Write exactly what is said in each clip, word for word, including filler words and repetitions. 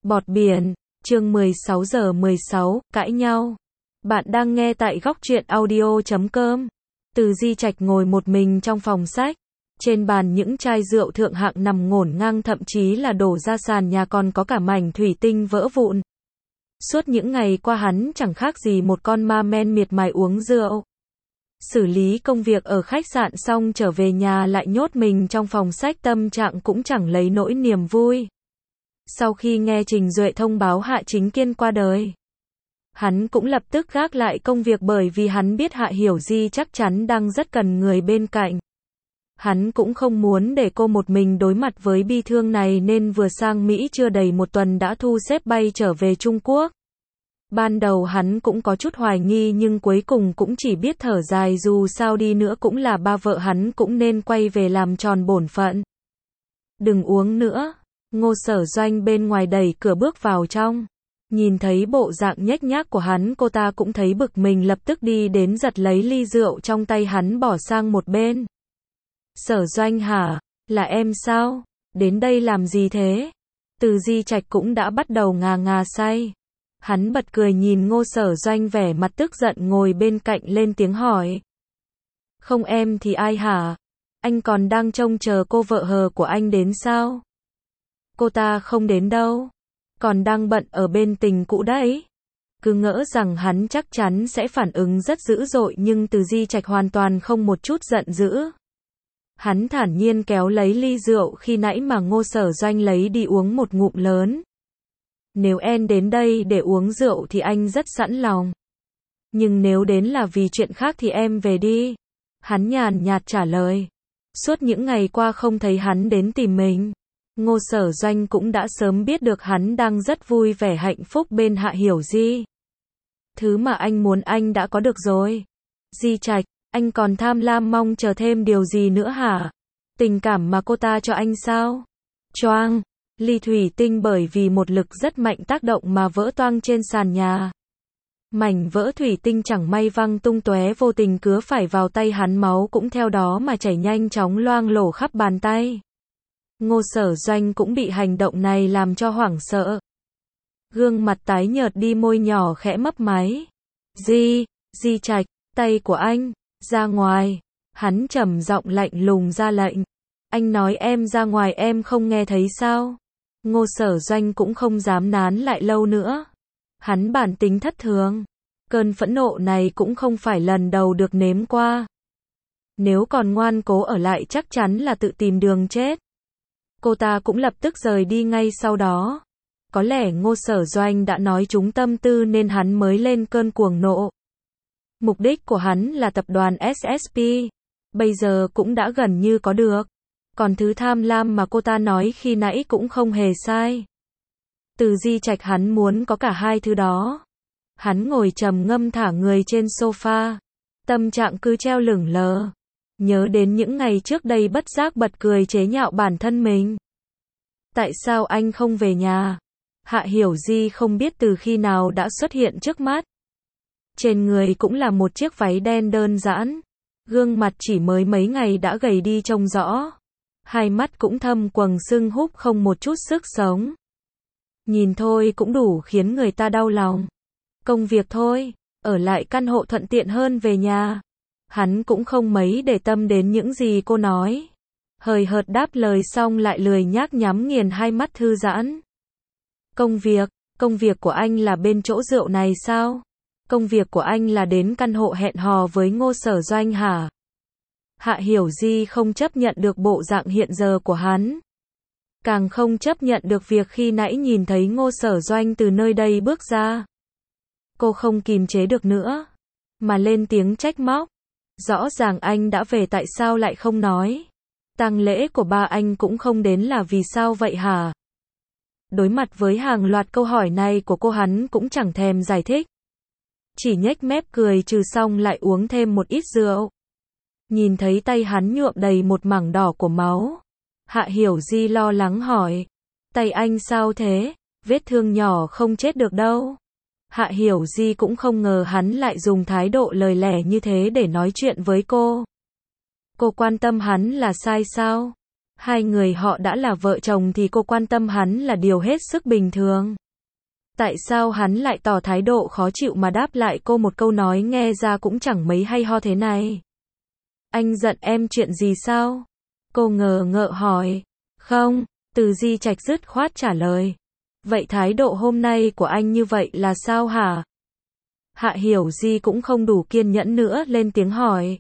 Bọt biển, chương mười sáu giờ mười sáu, cãi nhau. Bạn đang nghe tại góc truyện audio chấm com. Từ Di Trạch ngồi một mình trong phòng sách. Trên bàn những chai rượu thượng hạng nằm ngổn ngang, thậm chí là đổ ra sàn nhà, còn có cả mảnh thủy tinh vỡ vụn. Suốt những ngày qua hắn chẳng khác gì một con ma men miệt mài uống rượu. Xử lý công việc ở khách sạn xong trở về nhà lại nhốt mình trong phòng sách, tâm trạng cũng chẳng lấy nỗi niềm vui. Sau khi nghe Trình Duệ thông báo Hạ Chính Kiên qua đời, hắn cũng lập tức gác lại công việc, bởi vì hắn biết Hạ Hiểu Di chắc chắn đang rất cần người bên cạnh. Hắn cũng không muốn để cô một mình đối mặt với bi thương này, nên vừa sang Mỹ chưa đầy một tuần đã thu xếp bay trở về Trung Quốc. Ban đầu hắn cũng có chút hoài nghi, nhưng cuối cùng cũng chỉ biết thở dài, dù sao đi nữa cũng là ba vợ hắn, cũng nên quay về làm tròn bổn phận. Đừng uống nữa. Ngô Sở Doanh bên ngoài đẩy cửa bước vào trong. Nhìn thấy bộ dạng nhếch nhác của hắn, cô ta cũng thấy bực mình, lập tức đi đến giật lấy ly rượu trong tay hắn bỏ sang một bên. Sở Doanh hả? Là em sao? Đến đây làm gì thế? Từ Di Trạch cũng đã bắt đầu ngà ngà say. Hắn bật cười nhìn Ngô Sở Doanh vẻ mặt tức giận ngồi bên cạnh, lên tiếng hỏi. Không em thì ai hả? Anh còn đang trông chờ cô vợ hờ của anh đến sao? Cô ta không đến đâu. Còn đang bận ở bên tình cũ đấy. Cứ ngỡ rằng hắn chắc chắn sẽ phản ứng rất dữ dội, nhưng Từ Di Trạch hoàn toàn không một chút giận dữ. Hắn thản nhiên kéo lấy ly rượu khi nãy mà Ngô Sở Doanh lấy đi uống một ngụm lớn. Nếu em đến đây để uống rượu thì anh rất sẵn lòng. Nhưng nếu đến là vì chuyện khác thì em về đi. Hắn nhàn nhạt trả lời. Suốt những ngày qua không thấy hắn đến tìm mình. Ngô Sở Doanh cũng đã sớm biết được hắn đang rất vui vẻ hạnh phúc bên Hạ Hiểu Di. Thứ mà anh muốn anh đã có được rồi. Di Trạch, anh còn tham lam mong chờ thêm điều gì nữa hả? Tình cảm mà cô ta cho anh sao? Choang, ly thủy tinh bởi vì một lực rất mạnh tác động mà vỡ toang trên sàn nhà. Mảnh vỡ thủy tinh chẳng may văng tung tóe, vô tình cứa phải vào tay hắn, máu cũng theo đó mà chảy nhanh chóng loang lổ khắp bàn tay. Ngô Sở Doanh cũng bị hành động này làm cho hoảng sợ. Gương mặt tái nhợt đi, môi nhỏ khẽ mấp máy. Di, Di Trạch, tay của anh, ra ngoài. Hắn trầm giọng lạnh lùng ra lệnh. Anh nói em ra ngoài em không nghe thấy sao? Ngô Sở Doanh cũng không dám nán lại lâu nữa. Hắn bản tính thất thường. Cơn phẫn nộ này cũng không phải lần đầu được nếm qua. Nếu còn ngoan cố ở lại chắc chắn là tự tìm đường chết. Cô ta cũng lập tức rời đi ngay sau đó. Có lẽ Ngô Sở Doanh đã nói trúng tâm tư nên hắn mới lên cơn cuồng nộ. Mục đích của hắn là tập đoàn ét ét pê. Bây giờ cũng đã gần như có được. Còn thứ tham lam mà cô ta nói khi nãy cũng không hề sai. Từ Di Trạch hắn muốn có cả hai thứ đó. Hắn ngồi trầm ngâm thả người trên sofa. Tâm trạng cứ treo lửng lờ. Nhớ đến những ngày trước đây, bất giác bật cười chế nhạo bản thân mình. Tại sao anh không về nhà? Hạ Hiểu Di không biết từ khi nào đã xuất hiện trước mắt. Trên người cũng là một chiếc váy đen đơn giản. Gương mặt chỉ mới mấy ngày đã gầy đi trông rõ. Hai mắt cũng thâm quầng sưng húp, không một chút sức sống. Nhìn thôi cũng đủ khiến người ta đau lòng. Công việc thôi, ở lại căn hộ thuận tiện hơn về nhà. Hắn cũng không mấy để tâm đến những gì cô nói. Hời hợt đáp lời xong lại lười nhác nhắm nghiền hai mắt thư giãn. Công việc, công việc của anh là bên chỗ rượu này sao? Công việc của anh là đến căn hộ hẹn hò với Ngô Sở Doanh hả? Hạ Hiểu Di không chấp nhận được bộ dạng hiện giờ của hắn. Càng không chấp nhận được việc khi nãy nhìn thấy Ngô Sở Doanh từ nơi đây bước ra. Cô không kìm chế được nữa, mà lên tiếng trách móc. Rõ ràng anh đã về, tại sao lại không nói? Tang lễ của ba anh cũng không đến là vì sao vậy hả? Đối mặt với hàng loạt câu hỏi này của cô, hắn cũng chẳng thèm giải thích. Chỉ nhếch mép cười trừ xong lại uống thêm một ít rượu. Nhìn thấy tay hắn nhuộm đầy một mảng đỏ của máu. Hạ Hiểu Di lo lắng hỏi. Tay anh sao thế? Vết thương nhỏ không chết được đâu. Hạ Hiểu Di cũng không ngờ hắn lại dùng thái độ lời lẽ như thế để nói chuyện với cô. Cô quan tâm hắn là sai sao? Hai người họ đã là vợ chồng thì cô quan tâm hắn là điều hết sức bình thường. Tại sao hắn lại tỏ thái độ khó chịu mà đáp lại cô một câu nói nghe ra cũng chẳng mấy hay ho thế này? Anh giận em chuyện gì sao? Cô ngờ ngợ hỏi. Không, Từ Di Trạch dứt khoát trả lời. Vậy thái độ hôm nay của anh như vậy là sao hả? Hạ Hiểu Di cũng không đủ kiên nhẫn nữa lên tiếng hỏi.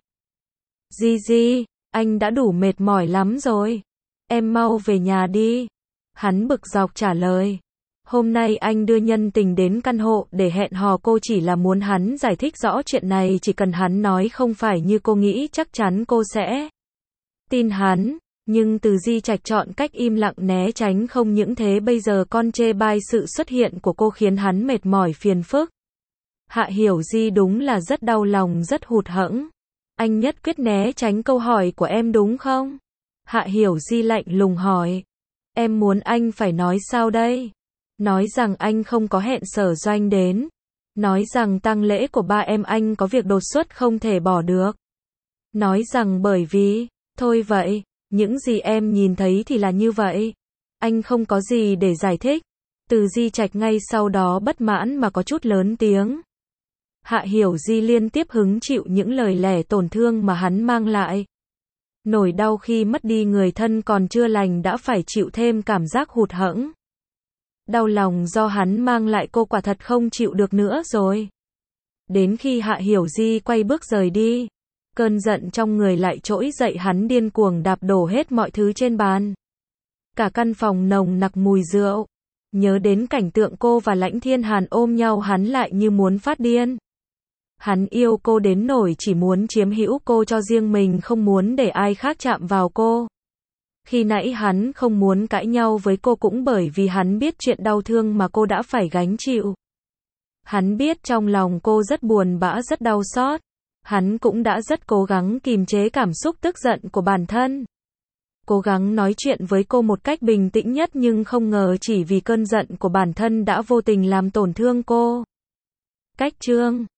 Di Di, anh đã đủ mệt mỏi lắm rồi. Em mau về nhà đi. Hắn bực dọc trả lời. Hôm nay anh đưa nhân tình đến căn hộ để hẹn hò cô chỉ là muốn hắn giải thích rõ chuyện này, chỉ cần hắn nói không phải như cô nghĩ chắc chắn cô sẽ tin hắn. Nhưng Từ Di Trạch chọn cách im lặng né tránh, không những thế bây giờ con chê bai sự xuất hiện của cô khiến hắn mệt mỏi phiền phức. Hạ Hiểu Di đúng là rất đau lòng, rất hụt hẫng. Anh nhất quyết né tránh câu hỏi của em đúng không? Hạ Hiểu Di lạnh lùng hỏi. Em muốn anh phải nói sao đây? Nói rằng anh không có hẹn Sở Doanh đến. Nói rằng tang lễ của ba em anh có việc đột xuất không thể bỏ được. Nói rằng bởi vì, thôi vậy, những gì em nhìn thấy thì là như vậy. Anh không có gì để giải thích. Từ Di Trạch ngay sau đó bất mãn mà có chút lớn tiếng. Hạ Hiểu Di liên tiếp hứng chịu những lời lẽ tổn thương mà hắn mang lại. Nỗi đau khi mất đi người thân còn chưa lành đã phải chịu thêm cảm giác hụt hẫng. Đau lòng do hắn mang lại cô quả thật không chịu được nữa rồi. Đến khi Hạ Hiểu Di quay bước rời đi, cơn giận trong người lại trỗi dậy, hắn điên cuồng đạp đổ hết mọi thứ trên bàn. Cả căn phòng nồng nặc mùi rượu. Nhớ đến cảnh tượng cô và Lãnh Thiên Hàn ôm nhau, hắn lại như muốn phát điên. Hắn yêu cô đến nỗi chỉ muốn chiếm hữu cô cho riêng mình, không muốn để ai khác chạm vào cô. Khi nãy hắn không muốn cãi nhau với cô cũng bởi vì hắn biết chuyện đau thương mà cô đã phải gánh chịu. Hắn biết trong lòng cô rất buồn bã, rất đau xót. Hắn cũng đã rất cố gắng kìm chế cảm xúc tức giận của bản thân. Cố gắng nói chuyện với cô một cách bình tĩnh nhất, nhưng không ngờ chỉ vì cơn giận của bản thân đã vô tình làm tổn thương cô. Cách chương